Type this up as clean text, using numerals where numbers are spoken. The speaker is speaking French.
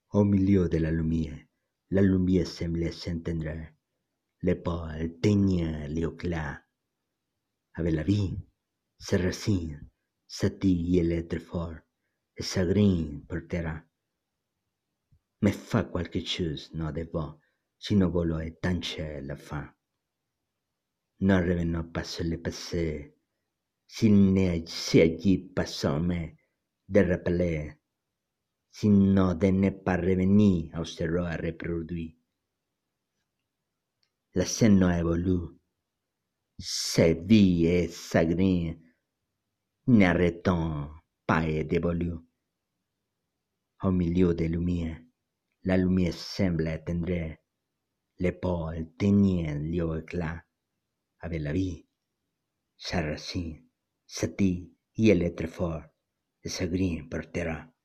Au milieu de la lumière semblait s'éteindre. Les pas éteignaient l'éclat. Avec la vie, ses racines, s'attillent l'être fort, et s'agrippent par terre. Mais fa quelque chose non devant, si nous voulons étancher la fin. Ne revenons pas sur le passé, s'il ne s'agit pas seulement de rappeler, sinon de ne pas revenir aux erreurs reproduits. La scène n'a évolue, sa vie et sa grille n'arrêtant pas d'évoluer. Au milieu des lumières, la lumière semble éteindre, les pôles éteignent leur éclat. Avec la vie, sa racine, sa tige et l'être fort, et s'agrippent par terre.